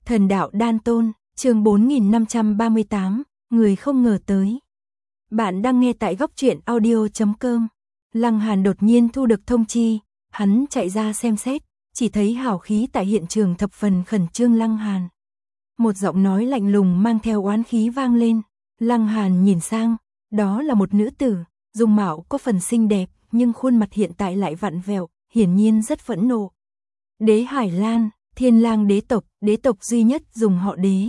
Thần đạo đan tôn, chương 4538, người không ngờ tới. Bạn đang nghe tại góc truyện audio.com. Lăng Hàn đột nhiên thu được thông chi, hắn chạy ra xem xét, chỉ thấy hào khí tại hiện trường thập phần khẩn trương. Lăng Hàn. Một giọng nói lạnh lùng mang theo oán khí vang lên. Lăng Hàn nhìn sang, đó là một nữ tử, dung mạo có phần xinh đẹp, nhưng khuôn mặt hiện tại lại vặn vẹo, hiển nhiên rất phẫn nộ. Đế Hải Lan, Thiên Lang đế tộc duy nhất dùng họ Đế.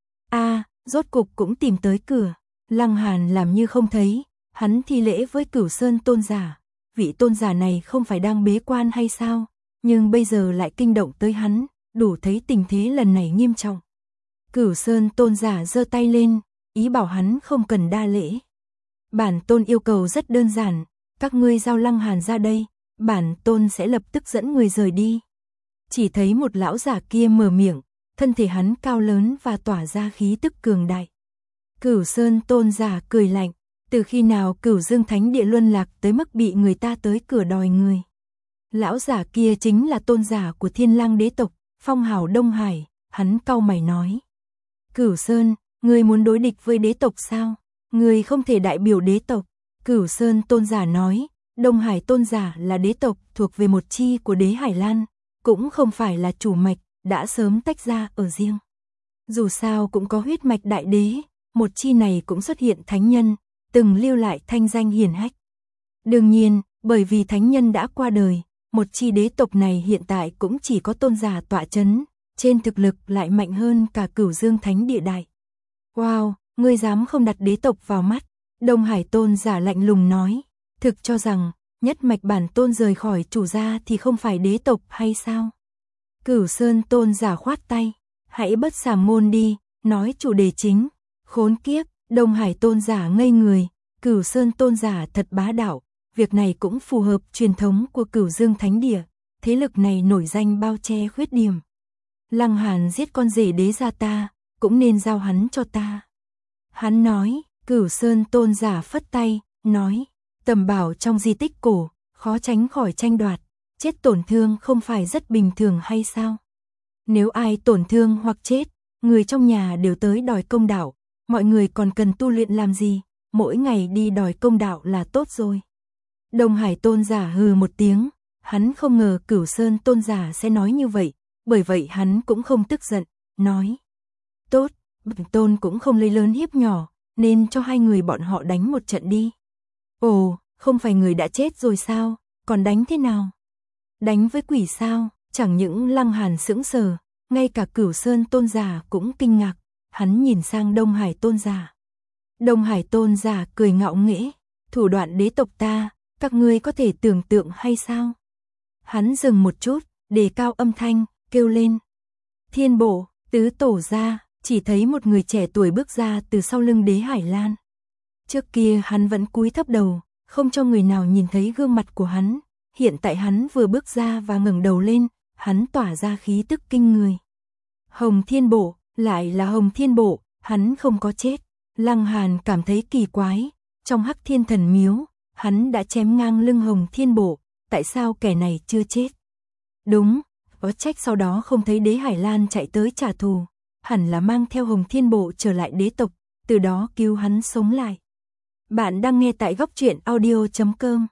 Rốt cục cũng tìm tới cửa. Lăng Hàn làm như không thấy, hắn thi lễ với Cửu Sơn tôn giả. Vị tôn giả này không phải đang bế quan hay sao, nhưng bây giờ lại kinh động tới hắn, đủ thấy tình thế lần này nghiêm trọng. Cửu Sơn tôn giả giơ tay lên, ý bảo hắn không cần đa lễ. Bản tôn yêu cầu rất đơn giản, các ngươi giao Lăng Hàn ra đây, bản tôn sẽ lập tức dẫn người rời đi. Chỉ thấy một lão giả kia mở miệng, thân thể hắn cao lớn và tỏa ra khí tức cường đại. Cửu Sơn tôn giả cười lạnh, từ khi nào Cửu Dương Thánh Địa luân lạc tới mức bị người ta tới cửa đòi người. Lão giả kia chính là tôn giả của Thiên Lang đế tộc, phong hào Đông Hải, hắn cau mày nói. Cửu Sơn, ngươi muốn đối địch với đế tộc sao? Ngươi không thể đại biểu đế tộc. Cửu Sơn tôn giả nói, Đông Hải tôn giả là đế tộc thuộc về một chi của đế Hải Lan, cũng không phải là chủ mạch, đã sớm tách ra ở riêng. Dù sao cũng có huyết mạch đại đế, một chi này cũng xuất hiện thánh nhân, từng lưu lại thanh danh hiển hách. Đương nhiên, bởi vì thánh nhân đã qua đời, một chi đế tộc này hiện tại cũng chỉ có tôn giả tọa chấn, trên thực lực lại mạnh hơn cả Cửu Dương Thánh Địa đại. Wow, ngươi dám không đặt đế tộc vào mắt? Đông Hải tôn giả lạnh lùng nói, thực cho rằng nhất mạch bản tôn rời khỏi chủ gia thì không phải đế tộc hay sao? Cửu Sơn tôn giả khoát tay, hãy bất sàm ngôn đi, nói chủ đề chính. Khốn kiếp, Đông Hải tôn giả ngây người, Cửu Sơn tôn giả thật bá đạo, việc này cũng phù hợp truyền thống của Cửu Dương Thánh Địa, thế lực này nổi danh bao che khuyết điểm. Lăng Hàn giết con rể đế gia ta, cũng nên giao hắn cho ta. Hắn nói, Cửu Sơn tôn giả phất tay, nói, tầm bảo trong di tích cổ, khó tránh khỏi tranh đoạt, chết tổn thương không phải rất bình thường hay sao? Nếu ai tổn thương hoặc chết, người trong nhà đều tới đòi công đạo, mọi người còn cần tu luyện làm gì, mỗi ngày đi đòi công đạo là tốt rồi. Đông Hải tôn giả hừ một tiếng, hắn không ngờ Cửu Sơn tôn giả sẽ nói như vậy, bởi vậy hắn cũng không tức giận, nói, tốt, bản tôn cũng không lấy lớn hiếp nhỏ, nên cho hai người bọn họ đánh một trận đi. Ồ, không phải người đã chết rồi sao, còn đánh thế nào? Đánh với quỷ sao? Chẳng những Lăng Hàn sững sờ, ngay cả Cửu Sơn tôn giả cũng kinh ngạc, hắn nhìn sang Đông Hải tôn giả. Đông Hải tôn giả cười ngạo nghễ, thủ đoạn đế tộc ta, các ngươi có thể tưởng tượng hay sao? Hắn dừng một chút, đề cao âm thanh, kêu lên. Thiên bộ, tứ tổ ra, chỉ thấy một người trẻ tuổi bước ra từ sau lưng đế Hải Lan. Trước kia hắn vẫn cúi thấp đầu, không cho người nào nhìn thấy gương mặt của hắn. Hiện tại hắn vừa bước ra và ngẩng đầu lên, hắn tỏa ra khí tức kinh người. Hồng Thiên Bộ, lại là Hồng Thiên Bộ, hắn không có chết. Lăng Hàn cảm thấy kỳ quái, trong Hắc Thiên Thần Miếu, hắn đã chém ngang lưng Hồng Thiên Bộ, tại sao kẻ này chưa chết? Đúng, có trách sau đó không thấy đế Hải Lan chạy tới trả thù, hẳn là mang theo Hồng Thiên Bộ trở lại đế tộc, từ đó cứu hắn sống lại. Bạn đang nghe tại góc truyện audio.com.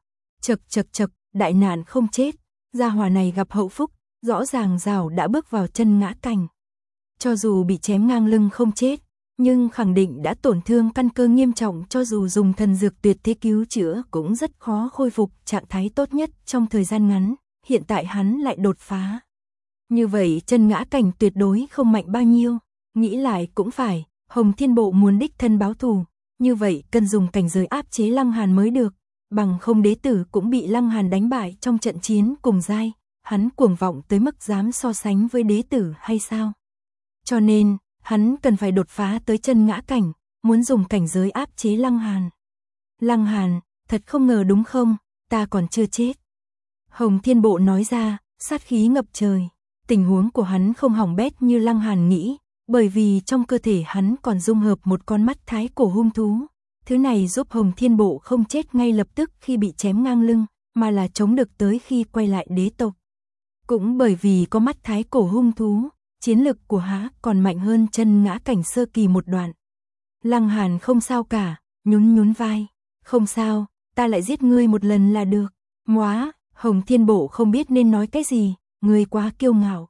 Chậc, đại nạn không chết, gia hỏa này gặp hậu phúc, rõ ràng rào đã bước vào chân ngã cảnh. Cho dù bị chém ngang lưng không chết, nhưng khẳng định đã tổn thương căn cơ nghiêm trọng, cho dù dùng thần dược tuyệt thế cứu chữa cũng rất khó khôi phục trạng thái tốt nhất trong thời gian ngắn, hiện tại hắn lại đột phá. Như vậy chân ngã cảnh tuyệt đối không mạnh bao nhiêu, nghĩ lại cũng phải, Hồng Thiên Bộ muốn đích thân báo thù, như vậy cần dùng cảnh giới áp chế Lăng Hàn mới được. Bằng không đế tử cũng bị Lăng Hàn đánh bại trong trận chiến cùng giai, hắn cuồng vọng tới mức dám so sánh với đế tử hay sao? Cho nên, hắn cần phải đột phá tới chân ngã cảnh, muốn dùng cảnh giới áp chế Lăng Hàn. Lăng Hàn, thật không ngờ đúng không, ta còn chưa chết. Hồng Thiên Bộ nói ra, sát khí ngập trời, tình huống của hắn không hỏng bét như Lăng Hàn nghĩ, bởi vì trong cơ thể hắn còn dung hợp một con mắt thái cổ hung thú. Thứ này giúp Hồng Thiên Bộ không chết ngay lập tức khi bị chém ngang lưng, mà là chống được tới khi quay lại đế tộc. Cũng bởi vì có mắt thái cổ hung thú, chiến lực của hắn còn mạnh hơn chân ngã cảnh sơ kỳ một đoạn. Lăng Hàn không sao cả, nhún nhún vai. Không sao, ta lại giết ngươi một lần là được. Móa, Hồng Thiên Bộ không biết nên nói cái gì, ngươi quá kiêu ngạo.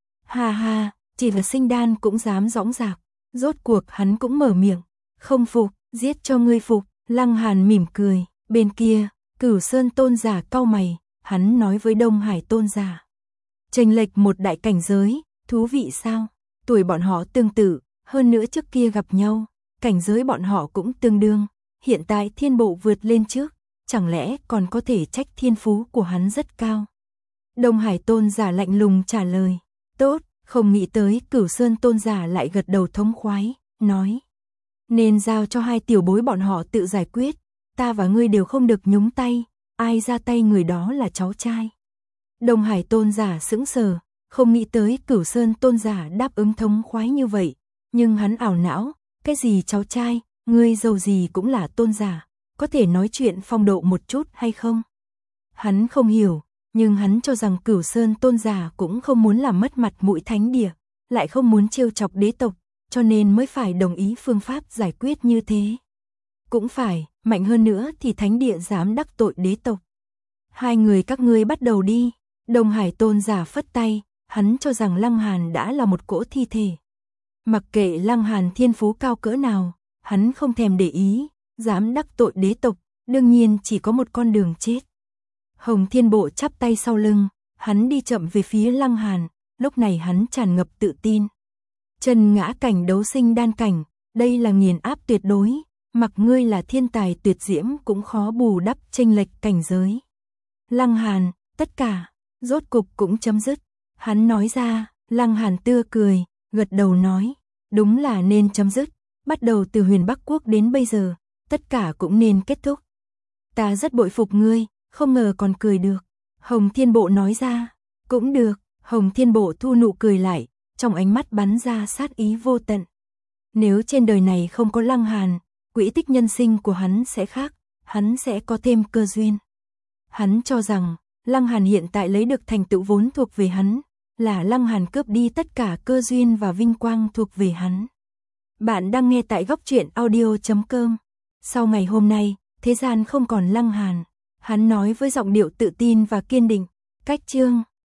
Ha ha, chỉ là sinh đan cũng dám dõng dạc. Rốt cuộc hắn cũng mở miệng. Không phục, giết cho ngươi phục. Lăng Hàn mỉm cười. Bên kia, Cửu Sơn tôn giả cau mày, hắn nói với Đông Hải tôn giả. Chênh lệch một đại cảnh giới, thú vị sao? Tuổi bọn họ tương tự, hơn nữa trước kia gặp nhau, cảnh giới bọn họ cũng tương đương. Hiện tại thiên bộ vượt lên trước, chẳng lẽ còn có thể trách thiên phú của hắn rất cao? Đông Hải tôn giả lạnh lùng trả lời. Tốt, không nghĩ tới Cửu Sơn tôn giả lại gật đầu thống khoái, nói. Nên giao cho hai tiểu bối bọn họ tự giải quyết, ta và ngươi đều không được nhúng tay, ai ra tay người đó là cháu trai. Đông Hải tôn giả sững sờ, không nghĩ tới Cửu Sơn tôn giả đáp ứng thống khoái như vậy, nhưng hắn ảo não, cái gì cháu trai, ngươi dầu gì cũng là tôn giả, có thể nói chuyện phong độ một chút hay không? Hắn không hiểu, nhưng hắn cho rằng Cửu Sơn tôn giả cũng không muốn làm mất mặt mũi thánh địa, lại không muốn trêu chọc đế tộc, cho nên mới phải đồng ý phương pháp giải quyết như thế. Cũng phải, mạnh hơn nữa thì thánh địa dám đắc tội đế tộc. Hai người các ngươi bắt đầu đi. Đông Hải tôn giả phất tay, hắn cho rằng Lăng Hàn đã là một cỗ thi thể. Mặc kệ Lăng Hàn thiên phú cao cỡ nào, hắn không thèm để ý, dám đắc tội đế tộc, đương nhiên chỉ có một con đường chết. Hồng Thiên Bộ chắp tay sau lưng, hắn đi chậm về phía Lăng Hàn, lúc này hắn tràn ngập tự tin. Chân ngã cảnh đấu sinh đan cảnh, đây là nghiền áp tuyệt đối, mặc ngươi là thiên tài tuyệt diễm cũng khó bù đắp chênh lệch cảnh giới. Lăng Hàn, tất cả, rốt cục cũng chấm dứt. Hắn nói ra, Lăng Hàn tươi cười, gật đầu nói, đúng là nên chấm dứt, bắt đầu từ Huyền Bắc Quốc đến bây giờ, tất cả cũng nên kết thúc. Ta rất bội phục ngươi, không ngờ còn cười được. Hồng Thiên Bộ nói ra, cũng được. Hồng Thiên Bộ thu nụ cười lại, trong ánh mắt bắn ra sát ý vô tận. Nếu trên đời này không có Lăng Hàn, quỹ tích nhân sinh của hắn sẽ khác, hắn sẽ có thêm cơ duyên. Hắn cho rằng, Lăng Hàn hiện tại lấy được thành tựu vốn thuộc về hắn, là Lăng Hàn cướp đi tất cả cơ duyên và vinh quang thuộc về hắn. Bạn đang nghe tại Góc Truyện Audio.com. Sau ngày hôm nay, thế gian không còn Lăng Hàn. Hắn nói với giọng điệu tự tin và kiên định. Cách chương